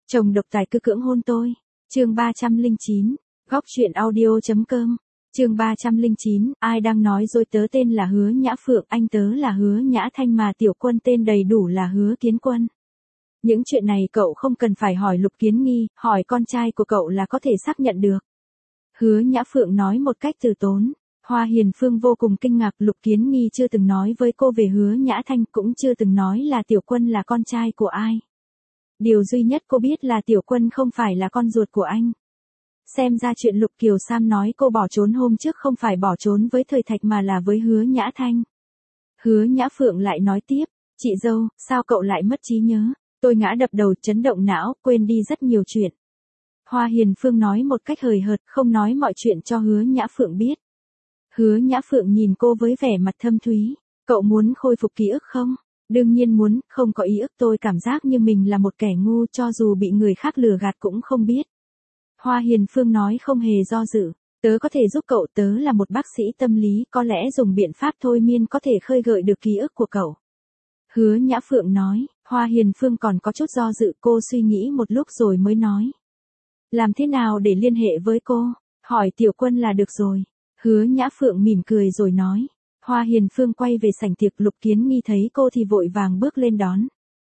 Chồng độc tài cứ cưỡng hôn tôi. Chương 309, góc truyện audio.com. Chương 309, ai đang nói dối, tớ tên là Hứa Nhã Phượng, anh tớ là Hứa Nhã Thanh mà tiểu quân tên đầy đủ là Hứa Kiến Quân. Những chuyện này cậu không cần phải hỏi Lục Kiến Nghi, hỏi con trai của cậu là có thể xác nhận được. Hứa Nhã Phượng nói một cách từ tốn. Hoa Hiền Phương vô cùng kinh ngạc, Lục Kiến Nghi chưa từng nói với cô về Hứa Nhã Thanh, cũng chưa từng nói là tiểu quân là con trai của ai. Điều duy nhất cô biết là tiểu quân không phải là con ruột của anh. Xem ra chuyện Lục Kiều Sam nói cô bỏ trốn hôm trước không phải bỏ trốn với Thời Thạch mà là với Hứa Nhã Thanh. Hứa Nhã Phượng lại nói tiếp, chị dâu, sao cậu lại mất trí nhớ? Tôi ngã đập đầu, chấn động não, quên đi rất nhiều chuyện. Hoa Hiền Phương nói một cách hời hợt, không nói mọi chuyện cho Hứa Nhã Phượng biết. Hứa Nhã Phượng nhìn cô với vẻ mặt thâm thúy, cậu muốn khôi phục ký ức không? Đương nhiên muốn, không có ý ức, tôi cảm giác như mình là một kẻ ngu, cho dù bị người khác lừa gạt cũng không biết. Hoa Hiền Phương nói không hề do dự, tớ có thể giúp cậu, tớ là một bác sĩ tâm lý, có lẽ dùng biện pháp thôi miên có thể khơi gợi được ký ức của cậu. Hứa Nhã Phượng nói. Hoa Hiền Phương còn có chút do dự, cô suy nghĩ một lúc rồi mới nói. Làm thế nào để liên hệ với cô? Hỏi tiểu quân là được rồi. Hứa Nhã Phượng mỉm cười rồi nói. Hoa Hiền Phương quay về sảnh tiệc, Lục Kiến Nghi thấy cô thì vội vàng bước lên đón.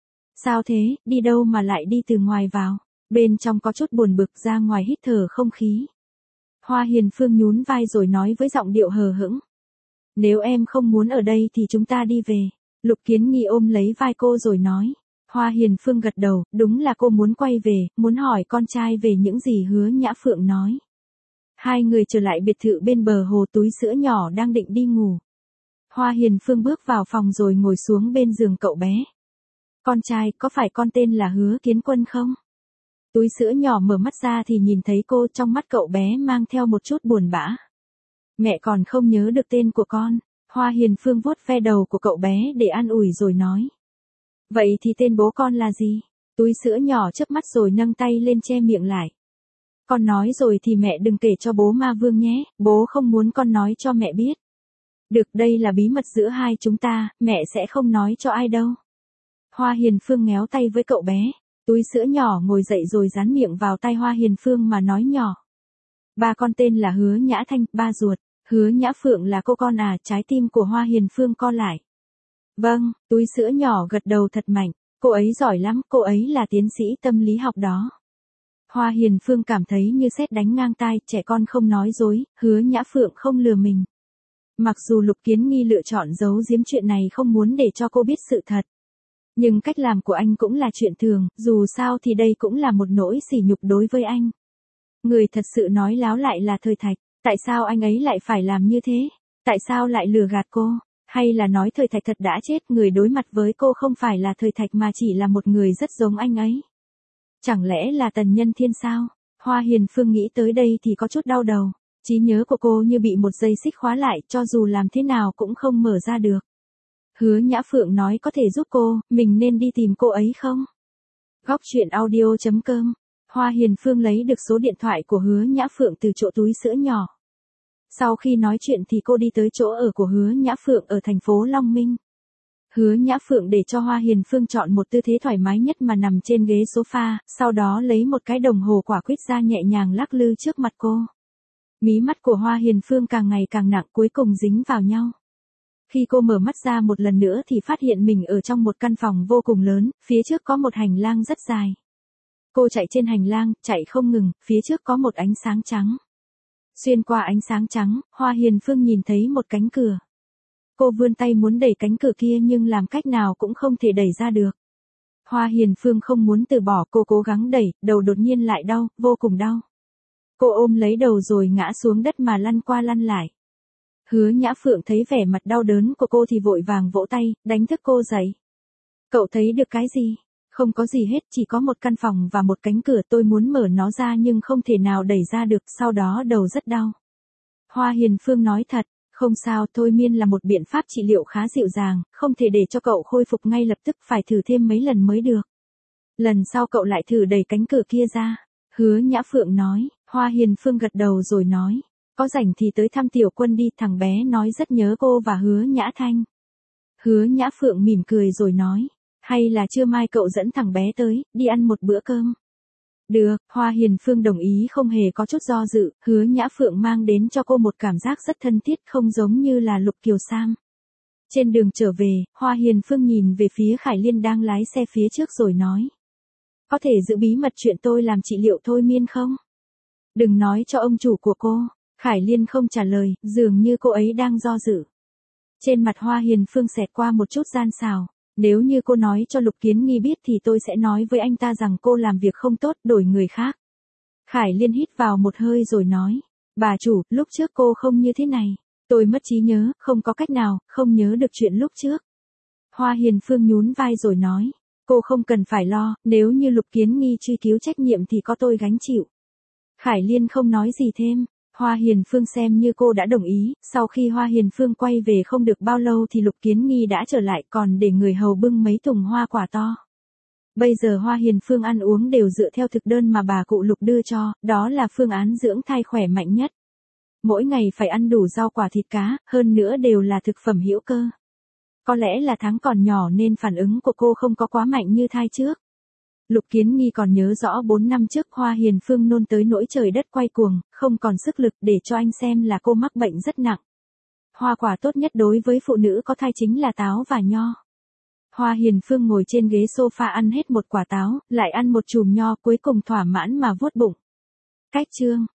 Sao thế, đi đâu mà lại đi từ ngoài vào? Bên trong có chút buồn bực, ra ngoài hít thở không khí. Hoa Hiền Phương nhún vai rồi nói với giọng điệu hờ hững. Nếu em không muốn ở đây thì chúng ta đi về. Lục Kiến Nghi ôm lấy vai cô rồi nói. Hoa Hiền Phương gật đầu, đúng là cô muốn quay về, muốn hỏi con trai về những gì Hứa Nhã Phượng nói. Hai người trở lại biệt thự bên bờ hồ, túi sữa nhỏ đang định đi ngủ. Hoa Hiền Phương bước vào phòng rồi ngồi xuống bên giường cậu bé. Con trai, có phải con tên là Hứa Kiến Quân không? Túi sữa nhỏ mở mắt ra thì nhìn thấy cô, trong mắt cậu bé mang theo một chút buồn bã. Mẹ còn không nhớ được tên của con. Hoa Hiền Phương vuốt ve đầu của cậu bé để an ủi rồi nói. Vậy thì tên bố con là gì? Túi sữa nhỏ chớp mắt rồi nâng tay lên che miệng lại. Con nói rồi thì mẹ đừng kể cho bố Ma Vương nhé, bố không muốn con nói cho mẹ biết. Được, đây là bí mật giữa hai chúng ta, mẹ sẽ không nói cho ai đâu. Hoa Hiền Phương ngéo tay với cậu bé. Túi sữa nhỏ ngồi dậy rồi dán miệng vào tay Hoa Hiền Phương mà nói nhỏ. Ba con tên là Hứa Nhã Thanh, ba ruột. Hứa Nhã Phượng là cô con à? Trái tim của Hoa Hiền Phương co lại. Vâng, túi sữa nhỏ gật đầu thật mạnh, cô ấy giỏi lắm, cô ấy là tiến sĩ tâm lý học đó. Hoa Hiền Phương cảm thấy như sét đánh ngang tai, trẻ con không nói dối, Hứa Nhã Phượng không lừa mình. Mặc dù Lục Kiến Nghi lựa chọn giấu giếm chuyện này không muốn để cho cô biết sự thật. Nhưng cách làm của anh cũng là chuyện thường, dù sao thì đây cũng là một nỗi sỉ nhục đối với anh. Người thật sự nói láo lại là Thời Thạch. Tại sao anh ấy lại phải làm như thế? Tại sao lại lừa gạt cô? Hay là nói Thời Thạch thật đã chết, người đối mặt với cô không phải là Thời Thạch mà chỉ là một người rất giống anh ấy? Chẳng lẽ là Tần Nhân Thiên sao? Hoa Hiền Phương nghĩ tới đây thì có chút đau đầu. Trí nhớ của cô như bị một dây xích khóa lại, cho dù làm thế nào cũng không mở ra được. Hứa Nhã Phượng nói có thể giúp cô, mình nên đi tìm cô ấy không? Góc truyện audio.com. Hoa Hiền Phương lấy được số điện thoại của Hứa Nhã Phượng từ chỗ túi sữa nhỏ. Sau khi nói chuyện thì cô đi tới chỗ ở của Hứa Nhã Phượng ở thành phố Long Minh. Hứa Nhã Phượng để cho Hoa Hiền Phương chọn một tư thế thoải mái nhất mà nằm trên ghế sofa, sau đó lấy một cái đồng hồ quả quýt ra nhẹ nhàng lắc lư trước mặt cô. Mí mắt của Hoa Hiền Phương càng ngày càng nặng, cuối cùng dính vào nhau. Khi cô mở mắt ra một lần nữa thì phát hiện mình ở trong một căn phòng vô cùng lớn, phía trước có một hành lang rất dài. Cô chạy trên hành lang, chạy không ngừng, phía trước có một ánh sáng trắng. Xuyên qua ánh sáng trắng, Hoa Hiền Phương nhìn thấy một cánh cửa. Cô vươn tay muốn đẩy cánh cửa kia nhưng làm cách nào cũng không thể đẩy ra được. Hoa Hiền Phương không muốn từ bỏ, cô cố gắng đẩy, đầu đột nhiên lại đau, vô cùng đau. Cô ôm lấy đầu rồi ngã xuống đất mà lăn qua lăn lại. Hứa Nhã Phượng thấy vẻ mặt đau đớn của cô thì vội vàng vỗ tay, đánh thức cô dậy. Cậu thấy được cái gì? Không có gì hết, chỉ có một căn phòng và một cánh cửa, tôi muốn mở nó ra nhưng không thể nào đẩy ra được, sau đó đầu rất đau. Hoa Hiền Phương nói thật, không sao, thôi miên là một biện pháp trị liệu khá dịu dàng, không thể để cho cậu khôi phục ngay lập tức, phải thử thêm mấy lần mới được. Lần sau cậu lại thử đẩy cánh cửa kia ra. Hứa Nhã Phượng nói. Hoa Hiền Phương gật đầu rồi nói. Có rảnh thì tới thăm tiểu quân đi, thằng bé nói rất nhớ cô và Hứa Nhã Thanh. Hứa Nhã Phượng mỉm cười rồi nói. Hay là trưa mai cậu dẫn thằng bé tới, đi ăn một bữa cơm. Được, Hoa Hiền Phương đồng ý không hề có chút do dự, Hứa Nhã Phượng mang đến cho cô một cảm giác rất thân thiết không giống như là Lục Kiều Sam. Trên đường trở về, Hoa Hiền Phương nhìn về phía Khải Liên đang lái xe phía trước rồi nói. Có thể giữ bí mật chuyện tôi làm trị liệu thôi miên không? Đừng nói cho ông chủ của cô. Khải Liên không trả lời, dường như cô ấy đang do dự. Trên mặt Hoa Hiền Phương xẹt qua một chút gian xào. Nếu như cô nói cho Lục Kiến Nghi biết thì tôi sẽ nói với anh ta rằng cô làm việc không tốt, đổi người khác. Khải Liên hít vào một hơi rồi nói. Bà chủ, lúc trước cô không như thế này. Tôi mất trí nhớ, không có cách nào, không nhớ được chuyện lúc trước. Hoa Hiền Phương nhún vai rồi nói. Cô không cần phải lo, nếu như Lục Kiến Nghi truy cứu trách nhiệm thì có tôi gánh chịu. Khải Liên không nói gì thêm. Hoa Hiền Phương xem như cô đã đồng ý, sau khi Hoa Hiền Phương quay về không được bao lâu thì Lục Kiến Nghi đã trở lại còn để người hầu bưng mấy thùng hoa quả to. Bây giờ Hoa Hiền Phương ăn uống đều dựa theo thực đơn mà bà cụ Lục đưa cho, đó là phương án dưỡng thai khỏe mạnh nhất. Mỗi ngày phải ăn đủ rau quả thịt cá, hơn nữa đều là thực phẩm hữu cơ. Có lẽ là tháng còn nhỏ nên phản ứng của cô không có quá mạnh như thai trước. Lục Kiến Nghi còn nhớ rõ 4 năm trước Hoa Hiền Phương nôn tới nỗi trời đất quay cuồng, không còn sức lực để cho anh xem là cô mắc bệnh rất nặng. Hoa quả tốt nhất đối với phụ nữ có thai chính là táo và nho. Hoa Hiền Phương ngồi trên ghế sofa ăn hết một quả táo, lại ăn một chùm nho cuối cùng thỏa mãn mà vuốt bụng. Cách chương